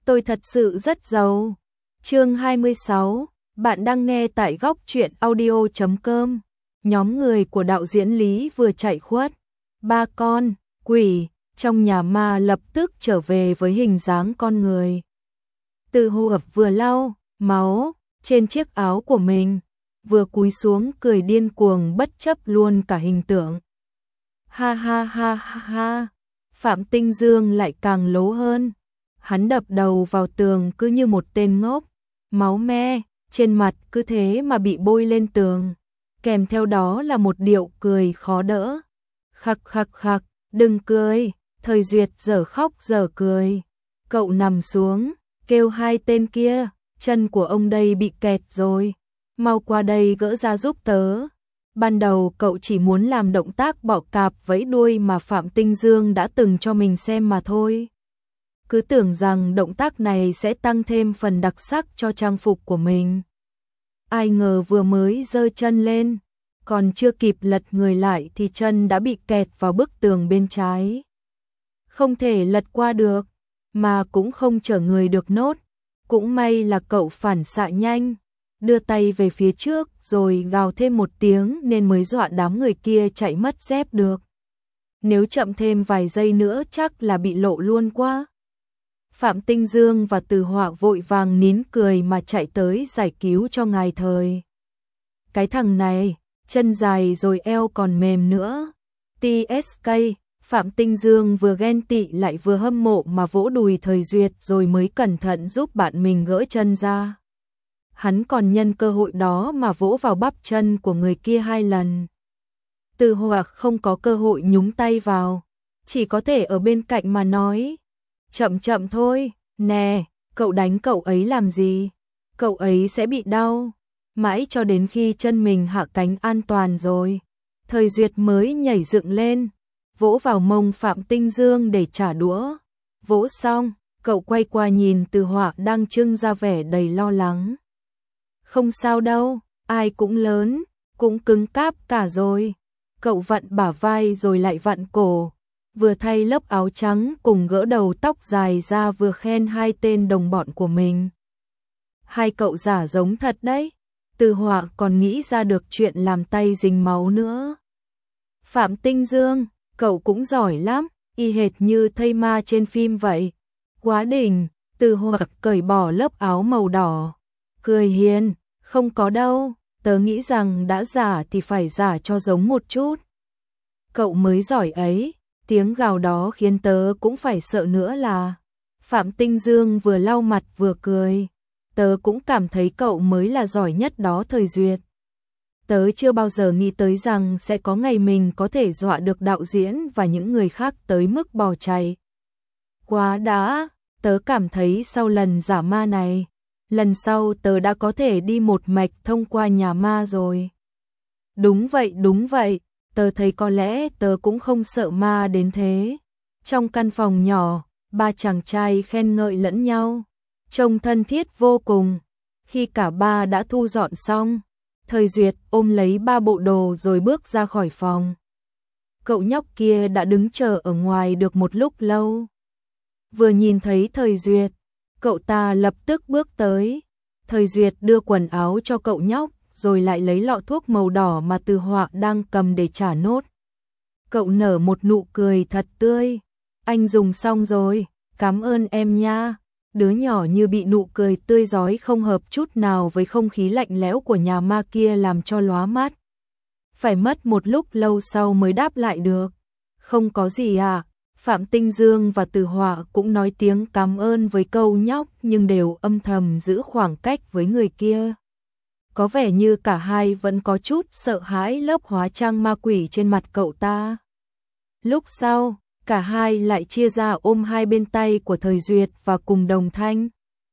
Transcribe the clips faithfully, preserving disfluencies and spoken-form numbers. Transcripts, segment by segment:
Tôi thật sự rất giàu. Chương hai mươi sáu, bạn đang nghe tại góc truyện audio chấm com. Nhóm người của đạo diễn Lý vừa chạy khuất. Ba con quỷ trong nhà ma lập tức trở về với hình dáng con người. Từ hô ập vừa lau máu trên chiếc áo của mình, vừa cúi xuống cười điên cuồng bất chấp luôn cả hình tượng. Ha ha ha ha ha. Phạm Tinh Dương lại càng lố hơn. Hắn đập đầu vào tường cứ như một tên ngốc, máu me trên mặt cứ thế mà bị bôi lên tường, kèm theo đó là một điệu cười khó đỡ. Khặc khặc khặc, đừng cười. Thời Duyệt dở khóc dở cười. Cậu nằm xuống, kêu hai tên kia, chân của ông đây bị kẹt rồi, mau qua đây gỡ ra giúp tớ. Ban đầu cậu chỉ muốn làm động tác bọ cạp vẫy đuôi mà Phạm Tinh Dương đã từng cho mình xem mà thôi. Cứ tưởng rằng động tác này sẽ tăng thêm phần đặc sắc cho trang phục của mình. Ai ngờ vừa mới giơ chân lên, còn chưa kịp lật người lại thì chân đã bị kẹt vào bức tường bên trái. Không thể lật qua được, mà cũng không chở người được nốt. Cũng may là cậu phản xạ nhanh, đưa tay về phía trước rồi gào thêm một tiếng nên mới dọa đám người kia chạy mất dép được. Nếu chậm thêm vài giây nữa chắc là bị lộ luôn quá. Phạm Tinh Dương và Từ Họa vội vàng nín cười mà chạy tới giải cứu cho ngài Thời. Cái thằng này, chân dài rồi eo còn mềm nữa. tê ét ca, Phạm Tinh Dương vừa ghen tị lại vừa hâm mộ mà vỗ đùi Thời Duyệt rồi mới cẩn thận giúp bạn mình gỡ chân ra. Hắn còn nhân cơ hội đó mà vỗ vào bắp chân của người kia hai lần. Từ Họa không có cơ hội nhúng tay vào, chỉ có thể ở bên cạnh mà nói. Chậm chậm thôi, nè, cậu đánh cậu ấy làm gì? Cậu ấy sẽ bị đau. Mãi cho đến khi chân mình hạ cánh an toàn rồi, Thời Duyệt mới nhảy dựng lên, vỗ vào mông Phạm Tinh Dương để trả đũa. Vỗ xong, cậu quay qua nhìn Từ Họa đang trưng ra vẻ đầy lo lắng. Không sao đâu, ai cũng lớn, cũng cứng cáp cả rồi. Cậu vặn bả vai rồi lại vặn cổ, vừa thay lớp áo trắng cùng gỡ đầu tóc dài ra vừa khen hai tên đồng bọn của mình. Hai cậu giả giống thật đấy. Từ Họa còn nghĩ ra được chuyện làm tay dính máu nữa. Phạm Tinh Dương, cậu cũng giỏi lắm, y hệt như thây ma trên phim vậy. Quá đỉnh. Từ Họa cởi bỏ lớp áo màu đỏ, cười hiền, không có đâu, tớ nghĩ rằng đã giả thì phải giả cho giống một chút. Cậu mới giỏi ấy. Tiếng gào đó khiến tớ cũng phải sợ nữa là. Phạm Tinh Dương vừa lau mặt vừa cười. Tớ cũng cảm thấy cậu mới là giỏi nhất đó Thời Duyệt. Tớ chưa bao giờ nghĩ tới rằng sẽ có ngày mình có thể dọa được đạo diễn và những người khác tới mức bỏ chạy. Quá đã, tớ cảm thấy sau lần giả ma này, lần sau tớ đã có thể đi một mạch thông qua nhà ma rồi. Đúng vậy, đúng vậy. Tớ thấy có lẽ tớ cũng không sợ ma đến thế. Trong căn phòng nhỏ, ba chàng trai khen ngợi lẫn nhau, trông thân thiết vô cùng. Khi cả ba đã thu dọn xong, Thời Duyệt ôm lấy ba bộ đồ rồi bước ra khỏi phòng. Cậu nhóc kia đã đứng chờ ở ngoài được một lúc lâu. Vừa nhìn thấy Thời Duyệt, cậu ta lập tức bước tới. Thời Duyệt đưa quần áo cho cậu nhóc, rồi lại lấy lọ thuốc màu đỏ mà Từ Họa đang cầm để trả nốt. Cậu nở một nụ cười thật tươi. Anh dùng xong rồi, cảm ơn em nha. Đứa nhỏ như bị nụ cười tươi rói không hợp chút nào với không khí lạnh lẽo của nhà ma kia làm cho lóa mắt. Phải mất một lúc lâu sau mới đáp lại được. Không có gì à. Phạm Tinh Dương và Từ Họa cũng nói tiếng cảm ơn với câu nhóc nhưng đều âm thầm giữ khoảng cách với người kia. Có vẻ như cả hai vẫn có chút sợ hãi lớp hóa trang ma quỷ trên mặt cậu ta. Lúc sau, cả hai lại chia ra ôm hai bên tay của Thời Duyệt và cùng đồng thanh.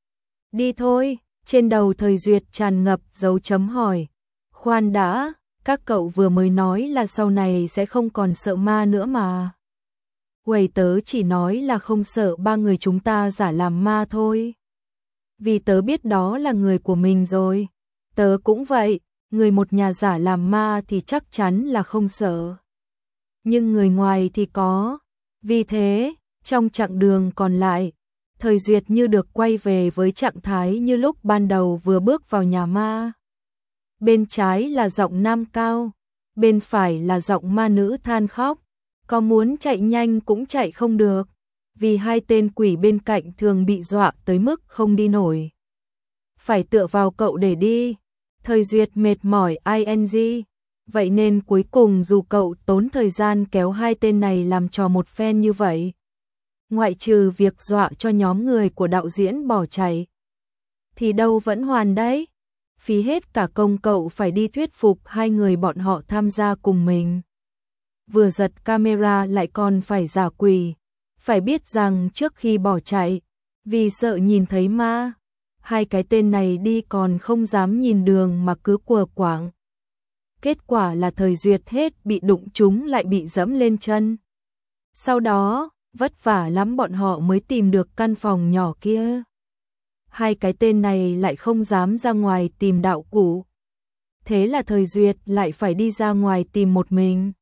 Đi thôi, trên đầu Thời Duyệt tràn ngập dấu chấm hỏi. Khoan đã, các cậu vừa mới nói là sau này sẽ không còn sợ ma nữa mà. Quầy tớ chỉ nói là không sợ ba người chúng ta giả làm ma thôi. Vì tớ biết đó là người của mình rồi. Tớ cũng vậy, người một nhà giả làm ma thì chắc chắn là không sợ. Nhưng người ngoài thì có. Vì thế, trong chặng đường còn lại, Thời Duyệt như được quay về với trạng thái như lúc ban đầu vừa bước vào nhà ma. Bên trái là giọng nam cao, bên phải là giọng ma nữ than khóc, có muốn chạy nhanh cũng chạy không được, vì hai tên quỷ bên cạnh thường bị dọa tới mức không đi nổi. Phải tựa vào cậu để đi. Thời Duyệt mệt mỏi ing, vậy nên cuối cùng dù cậu tốn thời gian kéo hai tên này làm trò một phen như vậy, ngoại trừ việc dọa cho nhóm người của đạo diễn bỏ chạy, thì đâu vẫn hoàn đấy. Phí hết cả công cậu phải đi thuyết phục hai người bọn họ tham gia cùng mình. Vừa giật camera lại còn phải giả quỷ. Phải biết rằng trước khi bỏ chạy, vì sợ nhìn thấy ma, hai cái tên này đi còn không dám nhìn đường mà cứ quờ quạng. Kết quả là Thời Duyệt hết bị đụng trúng lại bị dẫm lên chân. Sau đó, vất vả lắm bọn họ mới tìm được căn phòng nhỏ kia. Hai cái tên này lại không dám ra ngoài tìm đạo cụ. Thế là Thời Duyệt lại phải đi ra ngoài tìm một mình.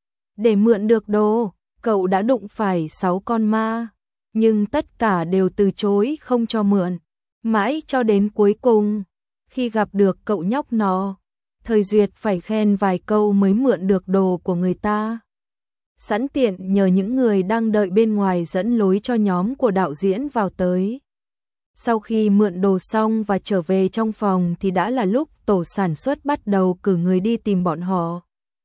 Để mượn được đồ, cậu đã đụng phải sáu con ma, nhưng tất cả đều từ chối không cho mượn. Mãi cho đến cuối cùng, khi gặp được cậu nhóc nó, Thời Duyệt phải khen vài câu mới mượn được đồ của người ta. Sẵn tiện nhờ những người đang đợi bên ngoài dẫn lối cho nhóm của đạo diễn vào tới. Sau khi mượn đồ xong và trở về trong phòng thì đã là lúc tổ sản xuất bắt đầu cử người đi tìm bọn họ.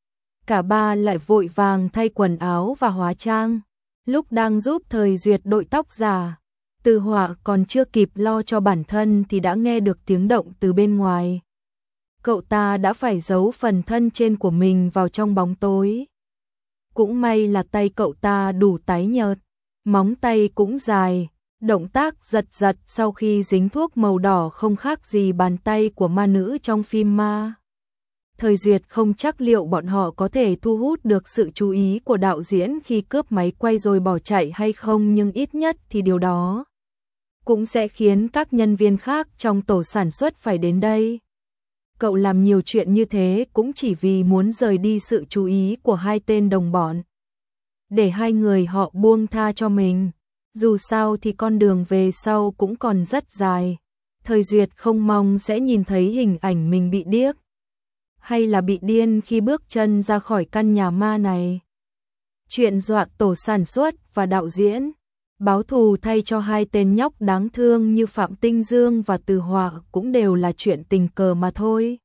Cả ba lại vội vàng thay quần áo và hóa trang. Lúc đang giúp Thời Duyệt đội tóc giả, Từ Họa còn chưa kịp lo cho bản thân thì đã nghe được tiếng động từ bên ngoài. Cậu ta đã phải giấu phần thân trên của mình vào trong bóng tối. Cũng may là tay cậu ta đủ tái nhợt, móng tay cũng dài, động tác giật giật sau khi dính thuốc màu đỏ không khác gì bàn tay của ma nữ trong phim ma. Thời Duyệt không chắc liệu bọn họ có thể thu hút được sự chú ý của đạo diễn khi cướp máy quay rồi bỏ chạy hay không, nhưng ít nhất thì điều đó cũng sẽ khiến các nhân viên khác trong tổ sản xuất phải đến đây. Cậu làm nhiều chuyện như thế cũng chỉ vì muốn rời đi sự chú ý của hai tên đồng bọn, để hai người họ buông tha cho mình. Dù sao thì con đường về sau cũng còn rất dài. Thời Duyệt không mong sẽ nhìn thấy hình ảnh mình bị điếc hay là bị điên khi bước chân ra khỏi căn nhà ma này. Chuyện dọa tổ sản xuất và đạo diễn, báo thù thay cho hai tên nhóc đáng thương như Phạm Tinh Dương và Từ Họa cũng đều là chuyện tình cờ mà thôi.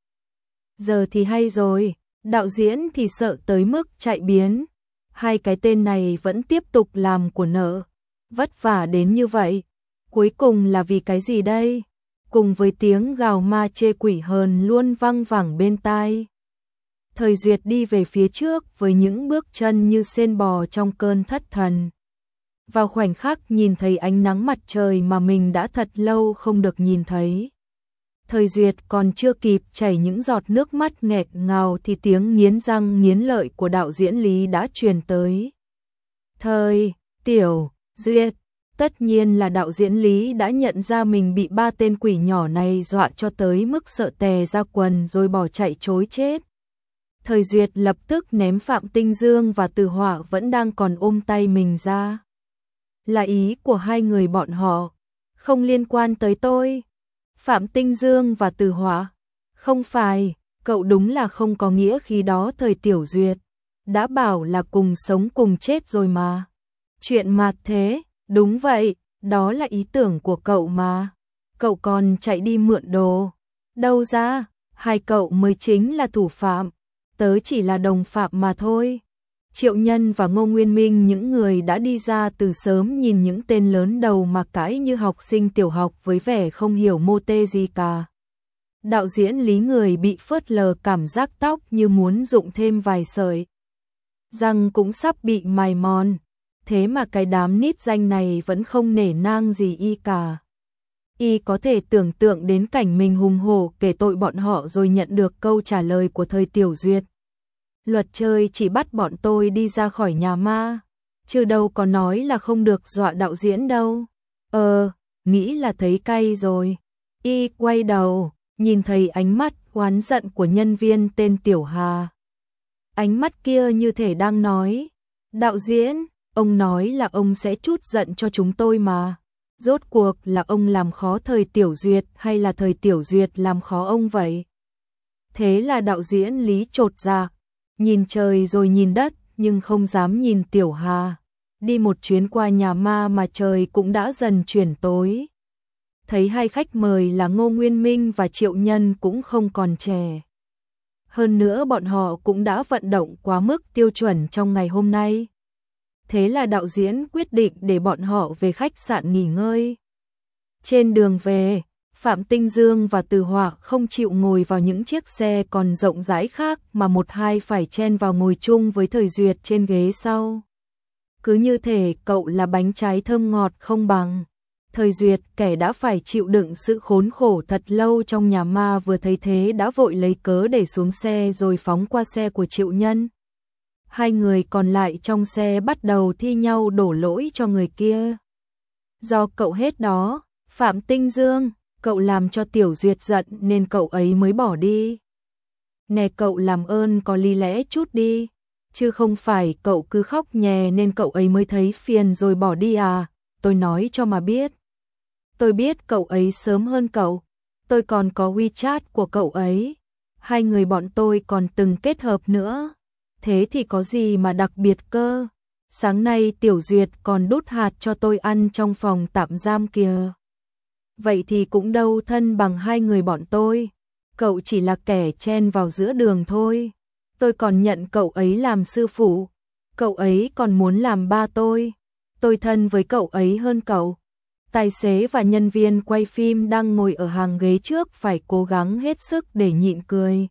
Giờ thì hay rồi, đạo diễn thì sợ tới mức chạy biến. Hai cái tên này vẫn tiếp tục làm của nợ. Vất vả đến như vậy, cuối cùng là vì cái gì đây? Cùng với tiếng gào ma chê quỷ hờn luôn văng vẳng bên tai, Thời Duyệt đi về phía trước với những bước chân như sên bò trong cơn thất thần. Vào khoảnh khắc nhìn thấy ánh nắng mặt trời mà mình đã thật lâu không được nhìn thấy, Thời Duyệt còn chưa kịp chảy những giọt nước mắt nghẹt ngào thì tiếng nghiến răng nghiến lợi của đạo diễn Lý đã truyền tới. Thời, Tiểu, Duyệt, tất nhiên là đạo diễn Lý đã nhận ra mình bị ba tên quỷ nhỏ này dọa cho tới mức sợ tè ra quần rồi bỏ chạy trối chết. Thời Duyệt lập tức ném Phạm Tinh Dương và Từ Họa vẫn đang còn ôm tay mình ra. Là ý của hai người bọn họ, không liên quan tới tôi. Phạm Tinh Dương và Từ Họa, không phải, cậu đúng là không có nghĩa khi đó Thời Tiểu Duyệt đã bảo là cùng sống cùng chết rồi mà. Chuyện mạt thế, đúng vậy, đó là ý tưởng của cậu mà. Cậu còn chạy đi mượn đồ. Đâu ra, hai cậu mới chính là thủ phạm, tớ chỉ là đồng phạm mà thôi. Triệu Nhân và Ngô Nguyên Minh, những người đã đi ra từ sớm, nhìn những tên lớn đầu mà cãi như học sinh tiểu học với vẻ không hiểu mô tê gì cả. Đạo diễn Lý người bị phớt lờ, cảm giác tóc như muốn rụng thêm vài sợi, răng cũng sắp bị mài mòn. Thế mà cái đám nít danh này vẫn không nể nang gì y cả. Y có thể tưởng tượng đến cảnh mình hùng hổ kể tội bọn họ rồi nhận được câu trả lời của Thời Tiểu Duyệt. Luật chơi chỉ bắt bọn tôi đi ra khỏi nhà ma, chứ đâu có nói là không được dọa đạo diễn đâu. Ờ, nghĩ là thấy cay rồi. Y quay đầu, nhìn thấy ánh mắt oán giận của nhân viên tên Tiểu Hà. Ánh mắt kia như thể đang nói, đạo diễn, ông nói là ông sẽ trút giận cho chúng tôi mà. Rốt cuộc là ông làm khó thời Tiểu Duyệt hay là thời Tiểu Duyệt làm khó ông vậy? Thế là đạo diễn Lý chột dạ, nhìn trời rồi nhìn đất nhưng không dám nhìn Tiểu Hà. Đi một chuyến qua nhà ma mà trời cũng đã dần chuyển tối. Thấy hai khách mời là Ngô Nguyên Minh và Triệu Nhân cũng không còn trẻ. Hơn nữa bọn họ cũng đã vận động quá mức tiêu chuẩn trong ngày hôm nay. Thế là đạo diễn quyết định để bọn họ về khách sạn nghỉ ngơi. Trên đường về, Phạm Tinh Dương và Từ Họa không chịu ngồi vào những chiếc xe còn rộng rãi khác mà một hai phải chen vào ngồi chung với Thời Duyệt trên ghế sau. Cứ như thể cậu là bánh trái thơm ngọt không bằng. Thời Duyệt, kẻ đã phải chịu đựng sự khốn khổ thật lâu trong nhà ma, vừa thấy thế đã vội lấy cớ để xuống xe rồi phóng qua xe của Triệu Nhân. Hai người còn lại trong xe bắt đầu thi nhau đổ lỗi cho người kia. Do cậu hết đó, Phạm Tinh Dương, cậu làm cho Tiểu Duyệt giận nên cậu ấy mới bỏ đi. Nè cậu làm ơn có lý lẽ chút đi, chứ không phải cậu cứ khóc nhè nên cậu ấy mới thấy phiền rồi bỏ đi à, tôi nói cho mà biết. Tôi biết cậu ấy sớm hơn cậu, tôi còn có WeChat của cậu ấy, hai người bọn tôi còn từng kết hợp nữa, thế thì có gì mà đặc biệt cơ. Sáng nay Tiểu Duyệt còn đút hạt cho tôi ăn trong phòng tạm giam kìa. Vậy thì cũng đâu thân bằng hai người bọn tôi, cậu chỉ là kẻ chen vào giữa đường thôi. Tôi còn nhận cậu ấy làm sư phụ, cậu ấy còn muốn làm ba tôi, tôi thân với cậu ấy hơn cậu. Tài xế và nhân viên quay phim đang ngồi ở hàng ghế trước phải cố gắng hết sức để nhịn cười.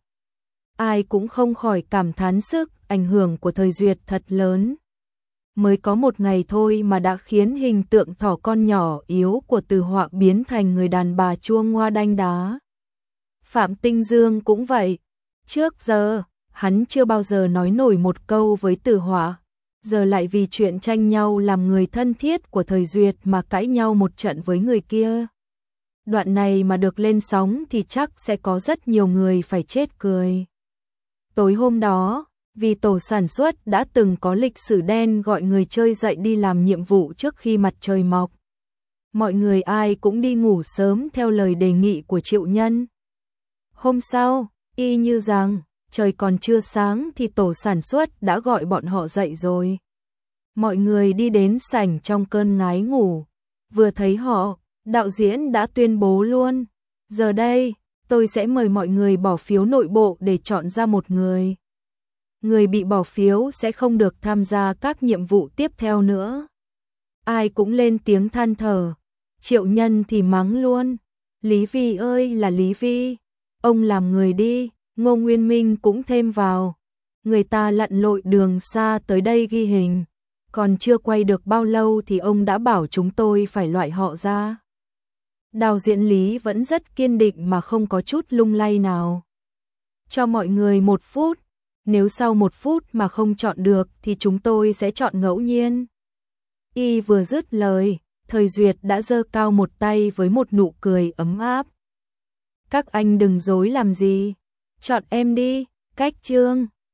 Ai cũng không khỏi cảm thán sức ảnh hưởng của Thời Duyệt thật lớn. Mới có một ngày thôi mà đã khiến hình tượng thỏ con nhỏ yếu của Từ Họa biến thành người đàn bà chua ngoa đanh đá. Phạm Tinh Dương cũng vậy. Trước giờ, hắn chưa bao giờ nói nổi một câu với Từ Họa. Giờ lại vì chuyện tranh nhau làm người thân thiết của Thời Duyệt mà cãi nhau một trận với người kia. Đoạn này mà được lên sóng thì chắc sẽ có rất nhiều người phải chết cười. Tối hôm đó, vì tổ sản xuất đã từng có lịch sử đen gọi người chơi dậy đi làm nhiệm vụ trước khi mặt trời mọc. Mọi người ai cũng đi ngủ sớm theo lời đề nghị của Triệu Nhân. Hôm sau, y như rằng trời còn chưa sáng thì tổ sản xuất đã gọi bọn họ dậy rồi. Mọi người đi đến sảnh trong cơn ngái ngủ. Vừa thấy họ, đạo diễn đã tuyên bố luôn. Giờ đây, tôi sẽ mời mọi người bỏ phiếu nội bộ để chọn ra một người. Người bị bỏ phiếu sẽ không được tham gia các nhiệm vụ tiếp theo nữa. Ai cũng lên tiếng than thở. Triệu Nhân thì mắng luôn. Lý Vi ơi là Lý Vi, ông làm người đi. Ngô Nguyên Minh cũng thêm vào. Người ta lặn lội đường xa tới đây ghi hình, còn chưa quay được bao lâu thì ông đã bảo chúng tôi phải loại họ ra. Đạo diễn Lý vẫn rất kiên định mà không có chút lung lay nào. Cho mọi người một phút, nếu sau một phút mà không chọn được thì chúng tôi sẽ chọn ngẫu nhiên. Y vừa dứt lời, Thời Duyệt đã giơ cao một tay với một nụ cười ấm áp. Các anh đừng dối làm gì, chọn em đi, Cách Trương.